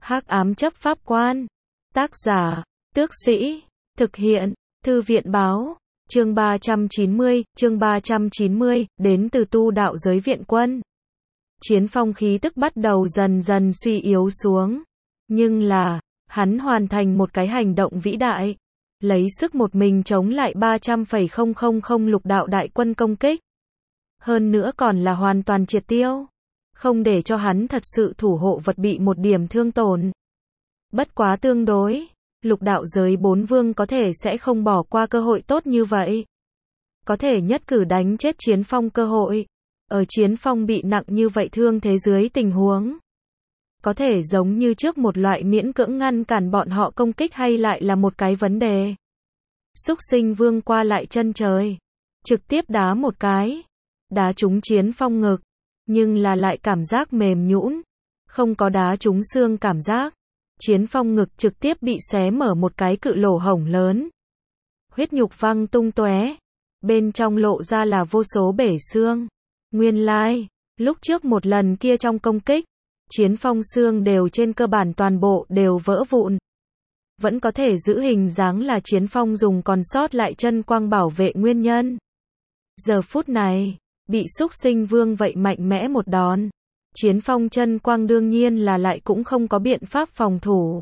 Hắc ám chấp pháp quan. Tác giả, Tước Sĩ. Thực hiện, Thư viện báo. Chương 390, đến từ Tu Đạo Giới Viện Quân. Chiến Phong khí tức bắt đầu dần dần suy yếu xuống. Nhưng là, hắn hoàn thành một cái hành động vĩ đại. Lấy sức một mình chống lại 300,000 lục đạo đại quân công kích. Hơn nữa còn là hoàn toàn triệt tiêu. Không để cho hắn thật sự thủ hộ vật bị một điểm thương tổn. Bất quá tương đối, lục đạo giới 4 vương có thể sẽ không bỏ qua cơ hội tốt như vậy. Có thể nhất cử đánh chết Chiến Phong cơ hội. Ở Chiến Phong bị nặng như vậy thương thế dưới tình huống. Có thể giống như trước một loại miễn cưỡng ngăn cản bọn họ công kích hay lại là một cái vấn đề. Súc sinh vương qua lại chân trời. Trực tiếp đá một cái. Đá trúng Chiến Phong ngực. Nhưng là lại cảm giác mềm nhũn. Không có đá trúng xương cảm giác. Chiến Phong ngực trực tiếp bị xé mở một cái cự lỗ hổng lớn. Huyết nhục văng tung tóe. Bên trong lộ ra là vô số bể xương. Nguyên lai, lúc trước một lần kia trong công kích, Chiến Phong xương đều trên cơ bản toàn bộ đều vỡ vụn. Vẫn có thể giữ hình dáng là Chiến Phong dùng còn sót lại chân quang bảo vệ nguyên nhân. Giờ phút này, bị súc sinh vương vậy mạnh mẽ một đòn. Chiến Phong chân quang đương nhiên là lại cũng không có biện pháp phòng thủ.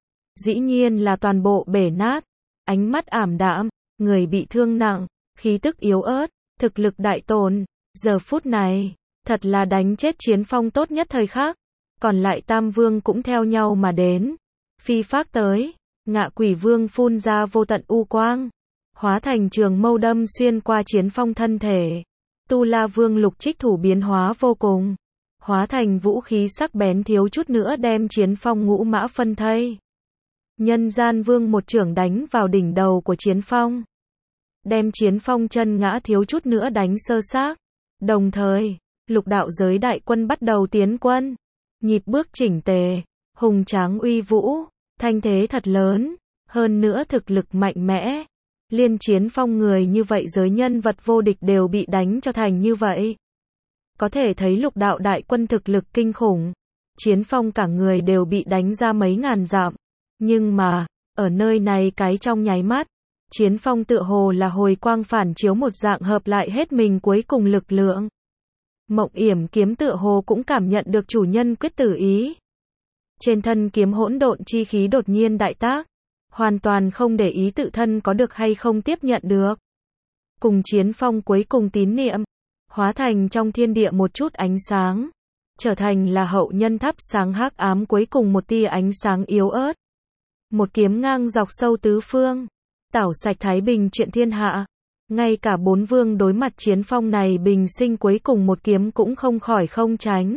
Dĩ nhiên là toàn bộ bể nát, ánh mắt ảm đạm, người bị thương nặng, khí tức yếu ớt, thực lực đại tổn. Giờ phút này, thật là đánh chết Chiến Phong tốt nhất thời khắc. Còn lại tam vương cũng theo nhau mà đến. Phi phác tới, Ngạ Quỷ Vương phun ra vô tận u quang, hóa thành trường mâu đâm xuyên qua Chiến Phong thân thể. Tu La Vương lục trích thủ biến hóa vô cùng, hóa thành vũ khí sắc bén thiếu chút nữa đem Chiến Phong ngũ mã phân thây. Nhân Gian Vương một chưởng đánh vào đỉnh đầu của Chiến Phong, đem Chiến Phong chân ngã thiếu chút nữa đánh sơ xác. Đồng thời, lục đạo giới đại quân bắt đầu tiến quân, nhịp bước chỉnh tề, hùng tráng uy vũ, thanh thế thật lớn, hơn nữa thực lực mạnh mẽ. Liên Chiến Phong người như vậy giới nhân vật vô địch đều bị đánh cho thành như vậy. Có thể thấy lục đạo đại quân thực lực kinh khủng. Chiến Phong cả người đều bị đánh ra mấy ngàn dặm. Nhưng mà, ở nơi này cái trong nháy mắt, Chiến Phong tựa hồ là hồi quang phản chiếu một dạng hợp lại hết mình cuối cùng lực lượng. Mộng Yểm kiếm tựa hồ cũng cảm nhận được chủ nhân quyết tử ý. Trên thân kiếm hỗn độn chi khí đột nhiên đại tác, hoàn toàn không để ý tự thân có được hay không tiếp nhận được. Cùng Chiến Phong cuối cùng tín niệm, hóa thành trong thiên địa một chút ánh sáng, trở thành là hậu nhân thắp sáng hắc ám cuối cùng một tia ánh sáng yếu ớt. Một kiếm ngang dọc sâu tứ phương, tảo sạch thái bình chuyện thiên hạ. Ngay cả 4 vương đối mặt Chiến Phong này bình sinh cuối cùng một kiếm cũng không khỏi không tránh.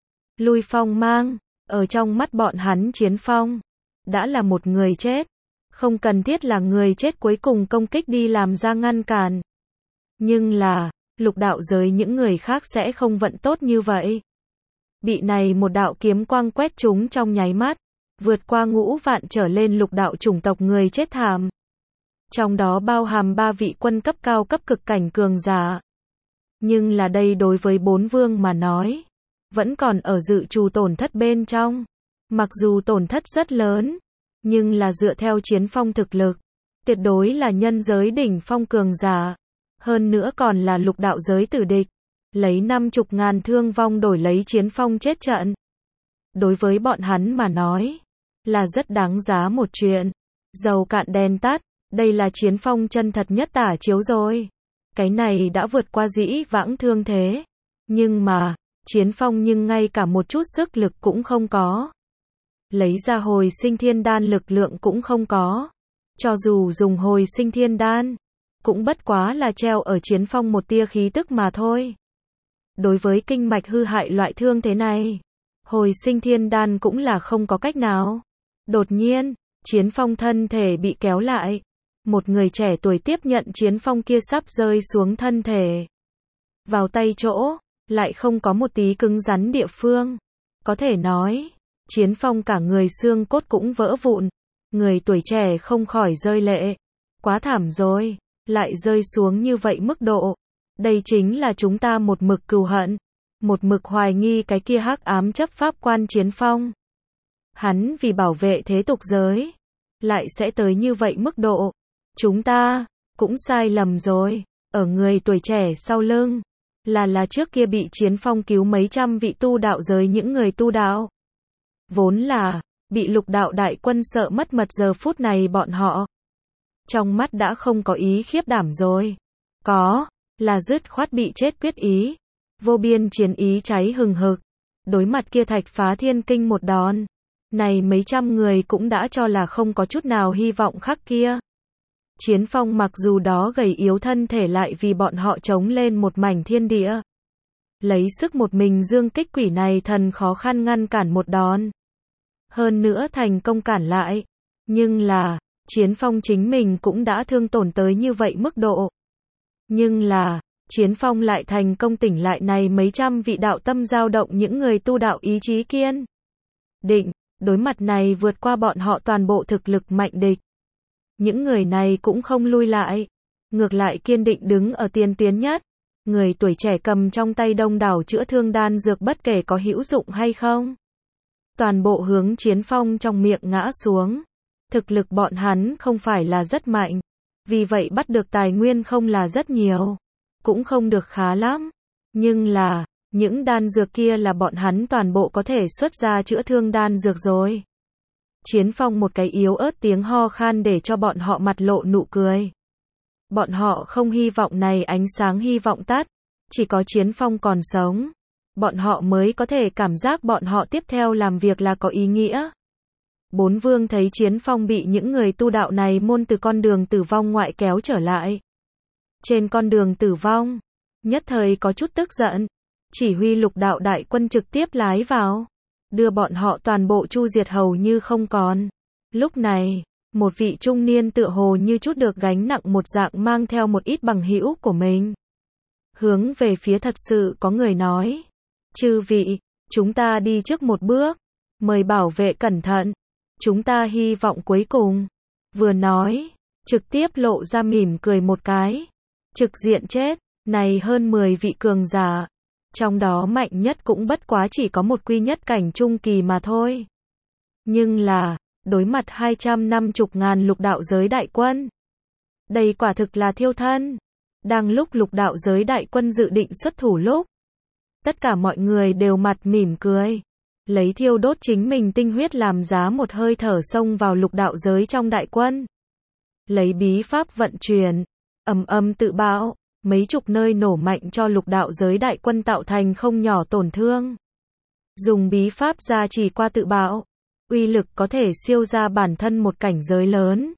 Lui phong mang, ở trong mắt bọn hắn Chiến Phong đã là một người chết, không cần thiết là người chết cuối cùng công kích đi làm ra ngăn cản. Nhưng là, lục đạo giới những người khác sẽ không vận tốt như vậy. Bị này một đạo kiếm quang quét chúng trong nháy mắt, vượt qua ngũ vạn trở lên lục đạo chủng tộc người chết thảm. Trong đó bao hàm 3 vị quân cấp cao cấp cực cảnh cường giả. Nhưng là đây đối với 4 vương mà nói, vẫn còn ở dự trù tổn thất bên trong. Mặc dù tổn thất rất lớn, nhưng là dựa theo Chiến Phong thực lực, tuyệt đối là nhân giới đỉnh phong cường giả. Hơn nữa còn là lục đạo giới tử địch, lấy 50.000 thương vong đổi lấy Chiến Phong chết trận. Đối với bọn hắn mà nói, là rất đáng giá một chuyện. Dầu cạn đèn tắt, đây là Chiến Phong chân thật nhất tả chiếu rồi. Cái này đã vượt qua dĩ vãng thương thế. Nhưng mà, Chiến Phong nhưng ngay cả một chút sức lực cũng không có. Lấy ra hồi sinh thiên đan lực lượng cũng không có. Cho dù dùng hồi sinh thiên đan, cũng bất quá là treo ở Chiến Phong một tia khí tức mà thôi. Đối với kinh mạch hư hại loại thương thế này, hồi sinh thiên đan cũng là không có cách nào. Đột nhiên, Chiến Phong thân thể bị kéo lại. Một người trẻ tuổi tiếp nhận Chiến Phong kia sắp rơi xuống thân thể. Vào tay chỗ, lại không có một tí cứng rắn địa phương. Có thể nói, Chiến Phong cả người xương cốt cũng vỡ vụn. Người tuổi trẻ không khỏi rơi lệ. Quá thảm rồi, lại rơi xuống như vậy mức độ. Đây chính là chúng ta một mực cừu hận, một mực hoài nghi cái kia hắc ám chấp pháp quan Chiến Phong. Hắn vì bảo vệ thế tục giới, lại sẽ tới như vậy mức độ. Chúng ta cũng sai lầm rồi, ở người tuổi trẻ sau lưng, là trước kia bị Chiến Phong cứu mấy trăm vị tu đạo giới những người tu đạo. Vốn là bị Lục đạo đại quân sợ mất mật, giờ phút này bọn họ trong mắt đã không có ý khiếp đảm rồi. Có là dứt khoát bị chết quyết ý. Vô biên chiến ý cháy hừng hực. Đối mặt kia Thạch Phá Thiên Kinh một đòn, này mấy trăm người cũng đã cho là không có chút nào hy vọng khác kia. Chiến Phong mặc dù đó gầy yếu thân thể lại vì bọn họ chống lên một mảnh thiên địa. Lấy sức một mình dương kích quỷ này thần khó khăn ngăn cản một đòn. Hơn nữa thành công cản lại. Nhưng là, Chiến Phong chính mình cũng đã thương tổn tới như vậy mức độ. Nhưng là, Chiến Phong lại thành công tỉnh lại này mấy trăm vị đạo tâm dao động những người tu đạo ý chí kiên định. Đối mặt này vượt qua bọn họ toàn bộ thực lực mạnh địch. Những người này cũng không lui lại. Ngược lại kiên định đứng ở tiên tuyến nhất. Người tuổi trẻ cầm trong tay đông đảo chữa thương đan dược bất kể có hữu dụng hay không. Toàn bộ hướng Chiến Phong trong miệng ngã xuống. Thực lực bọn hắn không phải là rất mạnh. Vì vậy bắt được tài nguyên không là rất nhiều. Cũng không được khá lắm. Nhưng là, những đan dược kia là bọn hắn toàn bộ có thể xuất ra chữa thương đan dược rồi. Chiến Phong một cái yếu ớt tiếng ho khan để cho bọn họ mặt lộ nụ cười. Bọn họ không hy vọng này ánh sáng hy vọng tắt. Chỉ có Chiến Phong còn sống. Bọn họ mới có thể cảm giác bọn họ tiếp theo làm việc là có ý nghĩa. Bốn vương thấy Chiến Phong bị những người tu đạo này môn từ con đường tử vong ngoại kéo trở lại. Trên con đường tử vong, nhất thời có chút tức giận. Chỉ huy Lục đạo đại quân trực tiếp lái vào. Đưa bọn họ toàn bộ chu diệt hầu như không còn. Lúc này, một vị trung niên tựa hồ như chút được gánh nặng một dạng mang theo một ít bằng hữu của mình. Hướng về phía thật sự có người nói. Chư vị, chúng ta đi trước một bước. Mời bảo vệ cẩn thận. Chúng ta hy vọng cuối cùng. Vừa nói, trực tiếp lộ ra mỉm cười một cái. Trực diện chết, này hơn 10 vị cường giả. Trong đó mạnh nhất cũng bất quá chỉ có một quy nhất cảnh trung kỳ mà thôi. Nhưng là, đối mặt 250.000 lục đạo giới đại quân. Đây quả thực là thiêu thân. Đang lúc lục đạo giới đại quân dự định xuất thủ lúc. Tất cả mọi người đều mặt mỉm cười. Lấy thiêu đốt chính mình tinh huyết làm giá một hơi thở xông vào lục đạo giới trong đại quân. Lấy bí pháp vận chuyển. Ầm ầm tự bạo. Mấy chục nơi nổ mạnh cho lục đạo giới đại quân tạo thành không nhỏ tổn thương. Dùng bí pháp gia trì qua tự bạo. Uy lực có thể siêu ra bản thân một cảnh giới lớn.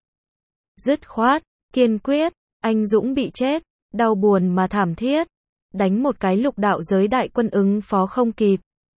Dứt khoát, kiên quyết, anh dũng bị chết, đau buồn mà thảm thiết. Đánh một cái lục đạo giới đại quân ứng phó không kịp.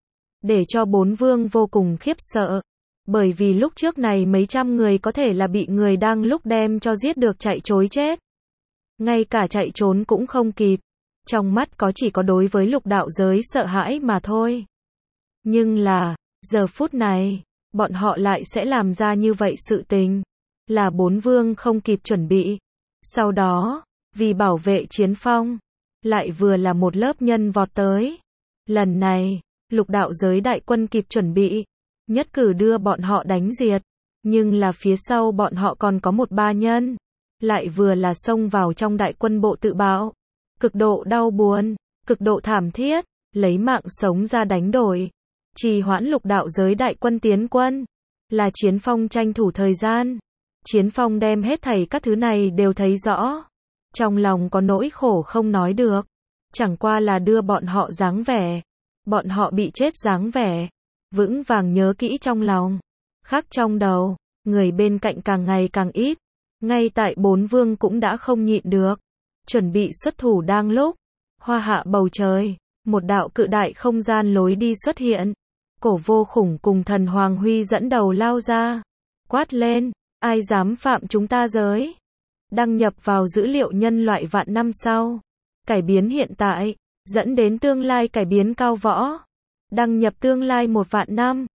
Để cho bốn vương vô cùng khiếp sợ. Bởi vì lúc trước này mấy trăm người có thể là bị người đang lúc đem cho giết được chạy trối chết. Ngay cả chạy trốn cũng không kịp. Trong mắt có chỉ có đối với lục đạo giới sợ hãi mà thôi. Nhưng là, giờ phút này, bọn họ lại sẽ làm ra như vậy sự tình. Là bốn vương không kịp chuẩn bị. Sau đó, vì bảo vệ Chiến Phong, lại vừa là một lớp nhân vọt tới. Lần này, lục đạo giới đại quân kịp chuẩn bị. Nhất cử đưa bọn họ đánh diệt. Nhưng là phía sau bọn họ còn có một ba nhân. Lại vừa là xông vào trong đại quân bộ tự bạo. Cực độ đau buồn, cực độ thảm thiết, lấy mạng sống ra đánh đổi. Trì hoãn lục đạo giới đại quân tiến quân. Là Chiến Phong tranh thủ thời gian. Chiến Phong đem hết thảy các thứ này đều thấy rõ. Trong lòng có nỗi khổ không nói được. Chẳng qua là đưa bọn họ dáng vẻ. Bọn họ bị chết dáng vẻ. Vững vàng nhớ kỹ trong lòng. Khắc trong đầu, người bên cạnh càng ngày càng ít. Ngay tại bốn vương cũng đã không nhịn được. Chuẩn bị xuất thủ đang lúc. Hoa hạ bầu trời. Một đạo cự đại không gian lối đi xuất hiện. Cổ Vô Khủng cùng Thần Hoàng Huy dẫn đầu lao ra. Quát lên. Ai dám phạm chúng ta giới. Đăng nhập vào dữ liệu nhân loại vạn năm sau. Cải biến hiện tại. Dẫn đến tương lai cải biến cao võ. Đăng nhập tương lai 1 vạn năm.